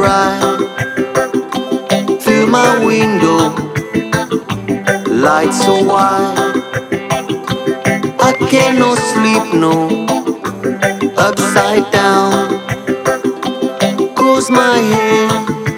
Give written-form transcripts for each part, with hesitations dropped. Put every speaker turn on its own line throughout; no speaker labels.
bright. Through my window, lights so wide. I cannot sleep, no, upside down. Cause my head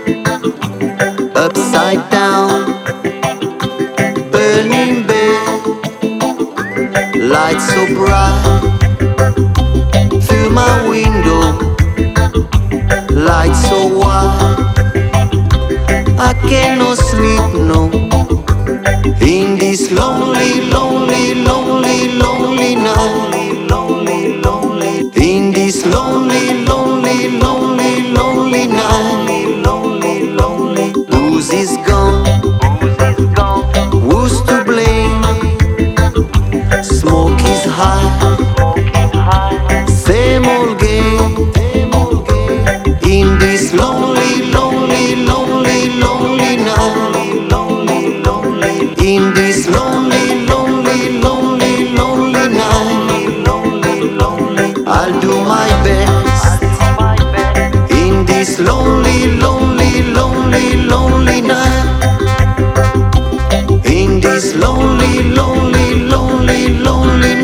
upside down. Burning bed, lights so bright. Through my window, lights so wide. I cannot sleep, no, in this lonely, lonely, lonely, lonely night. In this lonely, lonely, lonely, lonely night. Who's is gone? Who's to blame? Smoke is high. Same old game. In this lonely, lonely, lonely, lonely night. In this lonely, lonely, lonely, lonely night. I'll do my best. In this lonely, lonely, lonely, lonely night. In this lonely, lonely, lonely, lonely